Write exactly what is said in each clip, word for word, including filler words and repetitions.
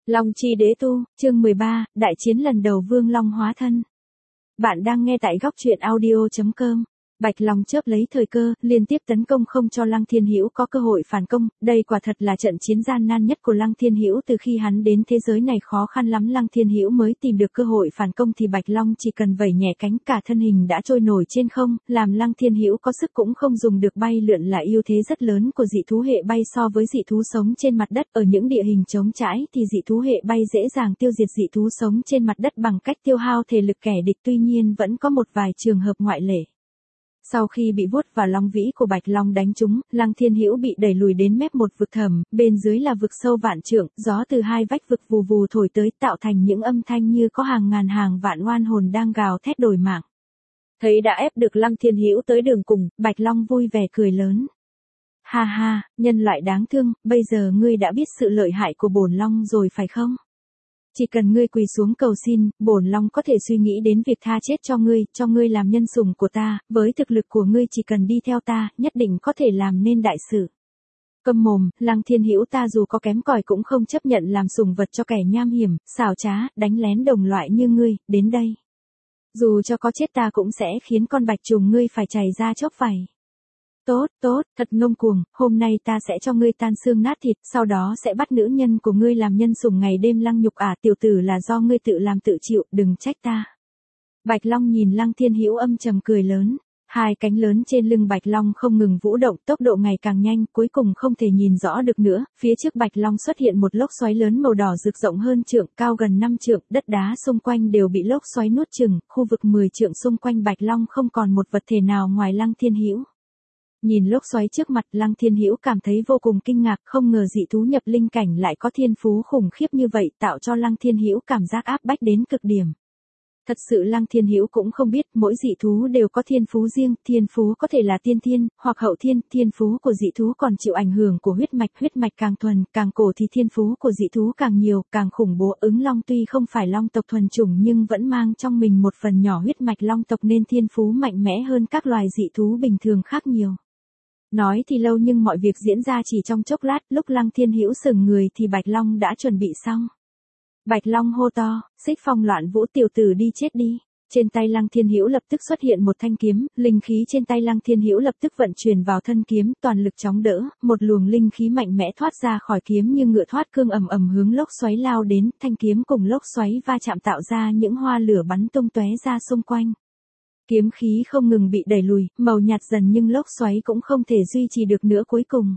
Long chi đế tu, chương mười ba, đại chiến lần đầu Vương Long hóa thân. Bạn đang nghe tại góc truyện audio chấm com. Bạch Long chớp lấy thời cơ, liên tiếp tấn công không cho Lăng Thiên Hữu có cơ hội phản công, đây quả thật là trận chiến gian nan nhất của Lăng Thiên Hữu từ khi hắn đến thế giới này, khó khăn lắm Lăng Thiên Hữu mới tìm được cơ hội phản công thì Bạch Long chỉ cần vẩy nhẹ cánh cả thân hình đã trôi nổi trên không, làm Lăng Thiên Hữu có sức cũng không dùng được, bay lượn là ưu thế rất lớn của dị thú hệ bay so với dị thú sống trên mặt đất. Ở những địa hình trống trải thì dị thú hệ bay dễ dàng tiêu diệt dị thú sống trên mặt đất bằng cách tiêu hao thể lực kẻ địch, tuy nhiên vẫn có một vài trường hợp ngoại lệ. Sau khi bị vuốt và long vĩ của Bạch Long đánh trúng, Lăng Thiên Hữu bị đẩy lùi đến mép một vực thẳm, bên dưới là vực sâu vạn trượng, gió từ hai vách vực vù vù thổi tới tạo thành những âm thanh như có hàng ngàn hàng vạn oan hồn đang gào thét đổi mạng. Thấy đã ép được Lăng Thiên Hữu tới đường cùng, Bạch Long vui vẻ cười lớn. Ha ha, nhân loại đáng thương, bây giờ ngươi đã biết sự lợi hại của bổn Long rồi phải không? Chỉ cần ngươi quỳ xuống cầu xin, bổn Long có thể suy nghĩ đến việc tha chết cho ngươi, cho ngươi làm nhân sủng của ta, với thực lực của ngươi chỉ cần đi theo ta, nhất định có thể làm nên đại sự. Câm mồm, Lăng Thiên Hữu, ta dù có kém cỏi cũng không chấp nhận làm sủng vật cho kẻ nham hiểm, xảo trá, đánh lén đồng loại như ngươi, đến đây. Dù cho có chết ta cũng sẽ khiến con bạch trùng ngươi phải chảy ra chốc vảy. Tốt, tốt, thật ngông cuồng, hôm nay ta sẽ cho ngươi tan xương nát thịt, sau đó sẽ bắt nữ nhân của ngươi làm nhân sủng ngày đêm lăng nhục à, tiểu tử là do ngươi tự làm tự chịu, đừng trách ta. Bạch Long nhìn Lăng Thiên Hữu âm trầm cười lớn, hai cánh lớn trên lưng Bạch Long không ngừng vũ động, tốc độ ngày càng nhanh, cuối cùng không thể nhìn rõ được nữa, phía trước Bạch Long xuất hiện một lốc xoáy lớn màu đỏ rực rộng hơn trượng, cao gần năm trượng, đất đá xung quanh đều bị lốc xoáy nuốt chửng, khu vực mười trượng xung quanh Bạch Long không còn một vật thể nào ngoài Lăng Thiên Hữu. Nhìn lốc xoáy trước mặt, Lăng Thiên Hữu cảm thấy vô cùng kinh ngạc, không ngờ dị thú nhập linh cảnh lại có thiên phú khủng khiếp như vậy, tạo cho Lăng Thiên Hữu cảm giác áp bách đến cực điểm. Thật sự Lăng Thiên Hữu cũng không biết, mỗi dị thú đều có thiên phú riêng, thiên phú có thể là tiên thiên, hoặc hậu thiên, thiên phú của dị thú còn chịu ảnh hưởng của huyết mạch, huyết mạch càng thuần, càng cổ thì thiên phú của dị thú càng nhiều, càng khủng bố. Ứng Long tuy không phải long tộc thuần chủng nhưng vẫn mang trong mình một phần nhỏ huyết mạch long tộc nên thiên phú mạnh mẽ hơn các loài dị thú bình thường khác nhiều. Nói thì lâu nhưng mọi việc diễn ra chỉ trong chốc lát, lúc Lăng Thiên Hữu sững người thì Bạch Long đã chuẩn bị xong. Bạch Long hô to, Xích Phong Loạn Vũ, tiểu tử đi chết đi. Trên tay Lăng Thiên Hữu lập tức xuất hiện một thanh kiếm, linh khí trên tay Lăng Thiên Hữu lập tức vận chuyển vào thân kiếm, toàn lực chống đỡ, một luồng linh khí mạnh mẽ thoát ra khỏi kiếm như ngựa thoát cương, ầm ầm hướng lốc xoáy lao đến, thanh kiếm cùng lốc xoáy va chạm tạo ra những hoa lửa bắn tung tóe ra xung quanh. Kiếm khí không ngừng bị đẩy lùi, màu nhạt dần nhưng lốc xoáy cũng không thể duy trì được nữa, cuối cùng.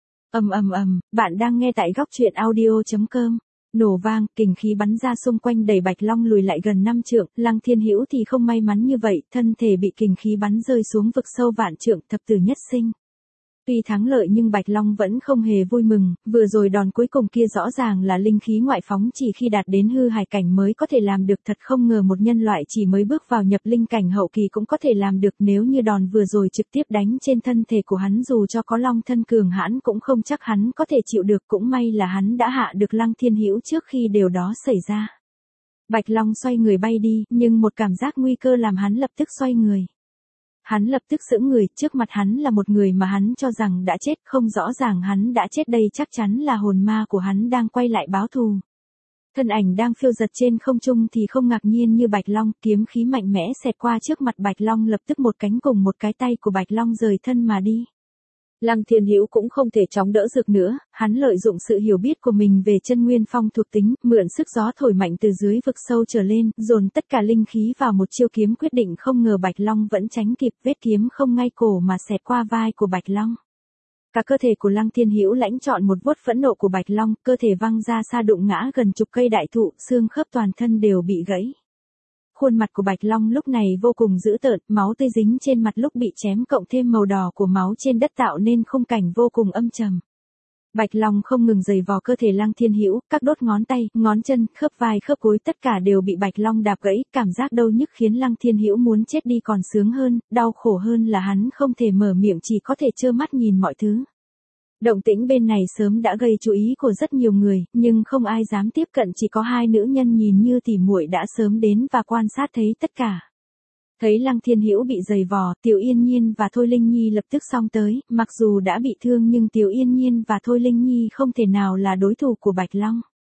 Ầm ầm ầm, bạn đang nghe tại góc truyện audio chấm com. Nổ vang, kình khí bắn ra xung quanh đẩy Bạch Long lùi lại gần năm trượng, Lăng Thiên Hữu thì không may mắn như vậy, thân thể bị kình khí bắn rơi xuống vực sâu vạn trượng, thập tử nhất sinh. Tuy thắng lợi nhưng Bạch Long vẫn không hề vui mừng, vừa rồi đòn cuối cùng kia rõ ràng là linh khí ngoại phóng, chỉ khi đạt đến hư hải cảnh mới có thể làm được, thật không ngờ một nhân loại chỉ mới bước vào nhập linh cảnh hậu kỳ cũng có thể làm được, nếu như đòn vừa rồi trực tiếp đánh trên thân thể của hắn dù cho có long thân cường hãn cũng không chắc hắn có thể chịu được, cũng may là hắn đã hạ được Lăng Thiên Hữu trước khi điều đó xảy ra. Bạch Long xoay người bay đi, nhưng một cảm giác nguy cơ làm hắn lập tức xoay người. Hắn lập tức sững người, trước mặt hắn là một người mà hắn cho rằng đã chết, không rõ ràng hắn đã chết đây chắc chắn là hồn ma của hắn đang quay lại báo thù. Thân ảnh đang phiêu dật trên không trung thì không ngạc nhiên như Bạch Long, kiếm khí mạnh mẽ xẹt qua trước mặt Bạch Long, lập tức một cánh cùng một cái tay của Bạch Long rời thân mà đi. Lăng Thiên Hữu cũng không thể chống đỡ được nữa, hắn lợi dụng sự hiểu biết của mình về chân nguyên phong thuộc tính, mượn sức gió thổi mạnh từ dưới vực sâu trở lên, dồn tất cả linh khí vào một chiêu kiếm quyết định, không ngờ Bạch Long vẫn tránh kịp, vết kiếm không ngay cổ mà xẹt qua vai của Bạch Long. Cả cơ thể của Lăng Thiên Hữu lãnh trọn một vuốt phẫn nộ của Bạch Long, cơ thể văng ra xa đụng ngã gần chục cây đại thụ, xương khớp toàn thân đều bị gãy. Khuôn mặt của Bạch Long lúc này vô cùng dữ tợn, máu tươi dính trên mặt lúc bị chém cộng thêm màu đỏ của máu trên đất tạo nên khung cảnh vô cùng âm trầm. Bạch Long không ngừng giày vò cơ thể Lăng Thiên Hữu, các đốt ngón tay, ngón chân, khớp vai, khớp gối tất cả đều bị Bạch Long đạp gãy, cảm giác đau nhức khiến Lăng Thiên Hữu muốn chết đi còn sướng hơn, đau khổ hơn là hắn không thể mở miệng, chỉ có thể trơ mắt nhìn mọi thứ. Động tĩnh bên này sớm đã gây chú ý của rất nhiều người, nhưng không ai dám tiếp cận, chỉ có hai nữ nhân nhìn như tỉ muội đã sớm đến và quan sát thấy tất cả. Thấy Lăng Thiên Hữu bị giày vò, Tiểu Yên Nhiên và Thôi Linh Nhi lập tức xông tới, mặc dù đã bị thương nhưng Tiểu Yên Nhiên và Thôi Linh Nhi không thể nào là đối thủ của Bạch Long.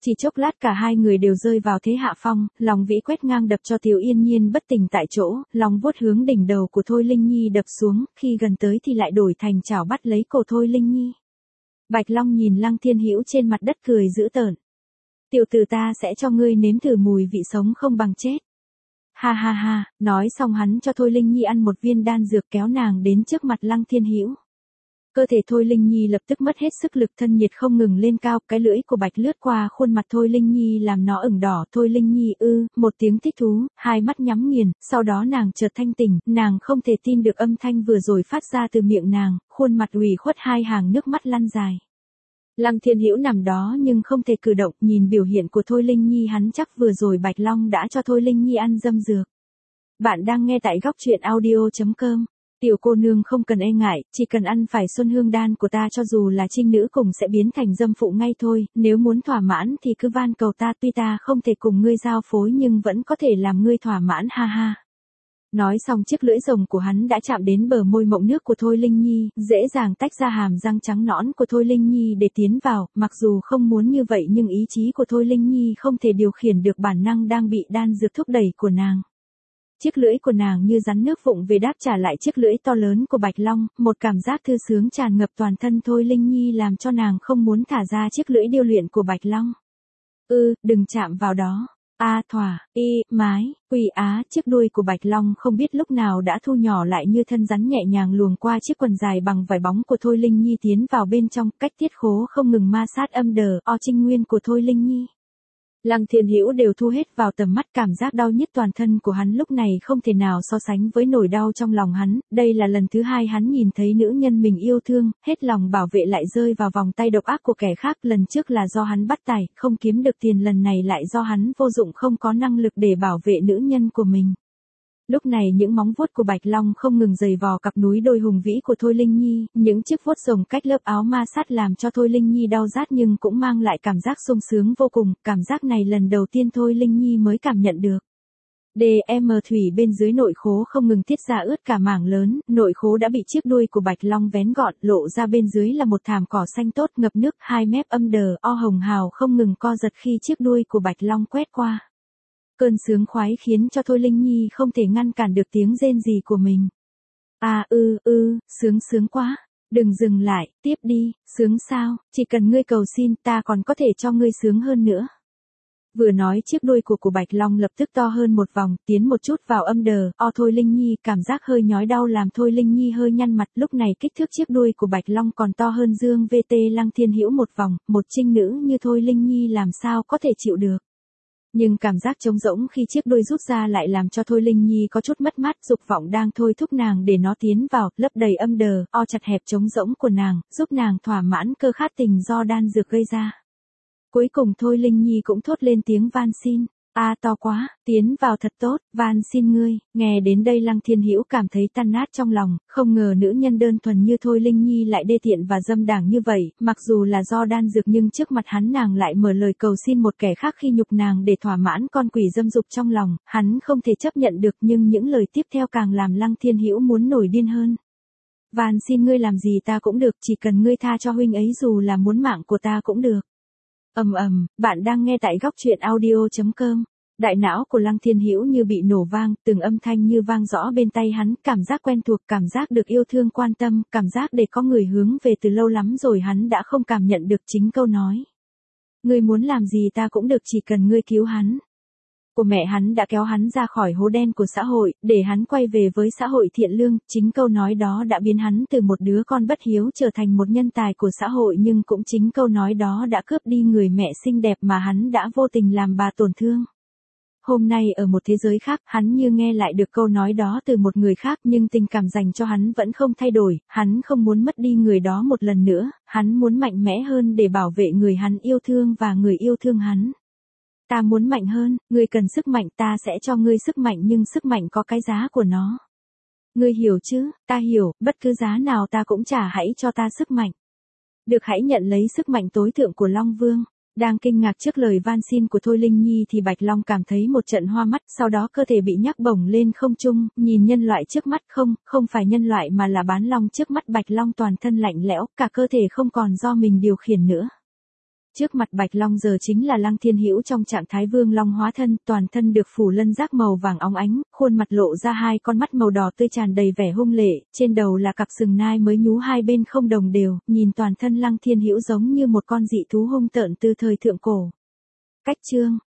Chỉ chốc lát cả hai người đều rơi vào thế hạ phong, lòng vĩ quét ngang đập cho Tiểu Yên Nhiên bất tỉnh tại chỗ, lòng vuốt hướng đỉnh đầu của Thôi Linh Nhi đập xuống, khi gần tới thì lại đổi thành chảo bắt lấy cổ Thôi Linh Nhi. Bạch Long nhìn Lăng Thiên Hữu trên mặt đất cười dữ tợn. Tiểu tử ta sẽ cho ngươi nếm thử mùi vị sống không bằng chết. Ha ha ha, nói xong hắn cho Thôi Linh Nhi ăn một viên đan dược kéo nàng đến trước mặt Lăng Thiên Hữu. Cơ thể Thôi Linh Nhi lập tức mất hết sức lực, thân nhiệt không ngừng lên cao, cái lưỡi của Bạch lướt qua khuôn mặt Thôi Linh Nhi làm nó ửng đỏ. Thôi Linh Nhi ư, một tiếng thích thú, hai mắt nhắm nghiền, sau đó nàng chợt thanh tỉnh, nàng không thể tin được âm thanh vừa rồi phát ra từ miệng nàng, khuôn mặt ủy khuất hai hàng nước mắt lăn dài. Lăng Thiên Hữu nằm đó nhưng không thể cử động, nhìn biểu hiện của Thôi Linh Nhi hắn chắc vừa rồi Bạch Long đã cho Thôi Linh Nhi ăn dâm dược. Bạn đang nghe tại góc truyện audio chấm com. Tiểu cô nương không cần e ngại, chỉ cần ăn phải xuân hương đan của ta cho dù là trinh nữ cùng sẽ biến thành dâm phụ ngay thôi, nếu muốn thỏa mãn thì cứ van cầu ta, tuy ta không thể cùng ngươi giao phối nhưng vẫn có thể làm ngươi thỏa mãn, ha ha. Nói xong chiếc lưỡi rồng của hắn đã chạm đến bờ môi mộng nước của Thôi Linh Nhi, dễ dàng tách ra hàm răng trắng nõn của Thôi Linh Nhi để tiến vào, mặc dù không muốn như vậy nhưng ý chí của Thôi Linh Nhi không thể điều khiển được bản năng đang bị đan dược thúc đẩy của nàng. Chiếc lưỡi của nàng như rắn nước vụng về đáp trả lại chiếc lưỡi to lớn của Bạch Long, một cảm giác thư sướng tràn ngập toàn thân Thôi Linh Nhi làm cho nàng không muốn thả ra chiếc lưỡi điêu luyện của Bạch Long. Ư, đừng chạm vào đó. A thỏa, y, mái, quỳ á, chiếc đuôi của Bạch Long không biết lúc nào đã thu nhỏ lại như thân rắn nhẹ nhàng luồn qua chiếc quần dài bằng vải bóng của Thôi Linh Nhi tiến vào bên trong, cách tiết khố không ngừng ma sát âm đờ, o trinh nguyên của Thôi Linh Nhi. Lăng Thiên Hữu đều thu hết vào tầm mắt, cảm giác đau nhức toàn thân của hắn lúc này không thể nào so sánh với nỗi đau trong lòng hắn, đây là lần thứ hai hắn nhìn thấy nữ nhân mình yêu thương, hết lòng bảo vệ lại rơi vào vòng tay độc ác của kẻ khác, lần trước là do hắn bắt tài, không kiếm được tiền, lần này lại do hắn vô dụng không có năng lực để bảo vệ nữ nhân của mình. Lúc này những móng vuốt của Bạch Long không ngừng giày vò cặp núi đôi hùng vĩ của Thôi Linh Nhi, những chiếc vuốt rồng cách lớp áo ma sát làm cho Thôi Linh Nhi đau rát nhưng cũng mang lại cảm giác sung sướng vô cùng, cảm giác này lần đầu tiên Thôi Linh Nhi mới cảm nhận được. đê em thủy bên dưới nội khố không ngừng tiết ra ướt cả mảng lớn, nội khố đã bị chiếc đuôi của Bạch Long vén gọn, lộ ra bên dưới là một thảm cỏ xanh tốt ngập nước, hai mép âm đờ, o hồng hào không ngừng co giật khi chiếc đuôi của Bạch Long quét qua. Cơn sướng khoái khiến cho Thôi Linh Nhi không thể ngăn cản được tiếng rên rỉ của mình. À ư ư, sướng sướng quá, đừng dừng lại, tiếp đi, sướng sao, chỉ cần ngươi cầu xin ta còn có thể cho ngươi sướng hơn nữa. Vừa nói chiếc đuôi của của Bạch Long lập tức to hơn một vòng, tiến một chút vào âm đờ, o Thôi Linh Nhi cảm giác hơi nhói đau làm Thôi Linh Nhi hơi nhăn mặt, lúc này kích thước chiếc đuôi của Bạch Long còn to hơn Dương vê tê Lăng Thiên Hữu một vòng, một trinh nữ như Thôi Linh Nhi làm sao có thể chịu được. Nhưng cảm giác trống rỗng khi chiếc đuôi rút ra lại làm cho Thôi Linh Nhi có chút mất mát, dục vọng đang thôi thúc nàng để nó tiến vào, lấp đầy âm đờ, o chặt hẹp trống rỗng của nàng, giúp nàng thỏa mãn cơ khát tình do đan dược gây ra. Cuối cùng Thôi Linh Nhi cũng thốt lên tiếng van xin. A to quá, tiến vào thật tốt, van xin ngươi. Nghe đến đây Lăng Thiên Hữu cảm thấy tan nát trong lòng, không ngờ nữ nhân đơn thuần như Thôi Linh Nhi lại đê tiện và dâm đảng như vậy, mặc dù là do đan dược nhưng trước mặt hắn nàng lại mở lời cầu xin một kẻ khác khi nhục nàng để thỏa mãn con quỷ dâm dục trong lòng, hắn không thể chấp nhận được nhưng những lời tiếp theo càng làm Lăng Thiên Hữu muốn nổi điên hơn. Van xin ngươi làm gì ta cũng được, chỉ cần ngươi tha cho huynh ấy dù là muốn mạng của ta cũng được. Ầm ầm, bạn đang nghe tại góc truyện audio chấm com. Đại não của Lăng Thiên Hữu như bị nổ vang, từng âm thanh như vang rõ bên tai hắn, cảm giác quen thuộc, cảm giác được yêu thương quan tâm, cảm giác để có người hướng về từ lâu lắm rồi hắn đã không cảm nhận được chính câu nói. Ngươi muốn làm gì ta cũng được chỉ cần ngươi cứu hắn. Của mẹ hắn đã kéo hắn ra khỏi hố đen của xã hội, để hắn quay về với xã hội thiện lương, chính câu nói đó đã biến hắn từ một đứa con bất hiếu trở thành một nhân tài của xã hội nhưng cũng chính câu nói đó đã cướp đi người mẹ xinh đẹp mà hắn đã vô tình làm bà tổn thương. Hôm nay ở một thế giới khác, hắn như nghe lại được câu nói đó từ một người khác nhưng tình cảm dành cho hắn vẫn không thay đổi, hắn không muốn mất đi người đó một lần nữa, hắn muốn mạnh mẽ hơn để bảo vệ người hắn yêu thương và người yêu thương hắn. Ta muốn mạnh hơn, ngươi cần sức mạnh ta sẽ cho ngươi sức mạnh nhưng sức mạnh có cái giá của nó. Ngươi hiểu chứ, ta hiểu, bất cứ giá nào ta cũng trả hãy cho ta sức mạnh. Được hãy nhận lấy sức mạnh tối thượng của Long Vương. Đang kinh ngạc trước lời van xin của Thôi Linh Nhi thì Bạch Long cảm thấy một trận hoa mắt, sau đó cơ thể bị nhắc bổng lên không trung, nhìn nhân loại trước mắt không, không phải nhân loại mà là bán long trước mắt Bạch Long toàn thân lạnh lẽo, cả cơ thể không còn do mình điều khiển nữa. Trước mặt Bạch Long giờ chính là Lăng Thiên Hữu trong trạng thái vương long hóa thân, toàn thân được phủ lân giác màu vàng óng ánh, khuôn mặt lộ ra hai con mắt màu đỏ tươi tràn đầy vẻ hung lệ, trên đầu là cặp sừng nai mới nhú hai bên không đồng đều, nhìn toàn thân Lăng Thiên Hữu giống như một con dị thú hung tợn từ thời thượng cổ. Cách chương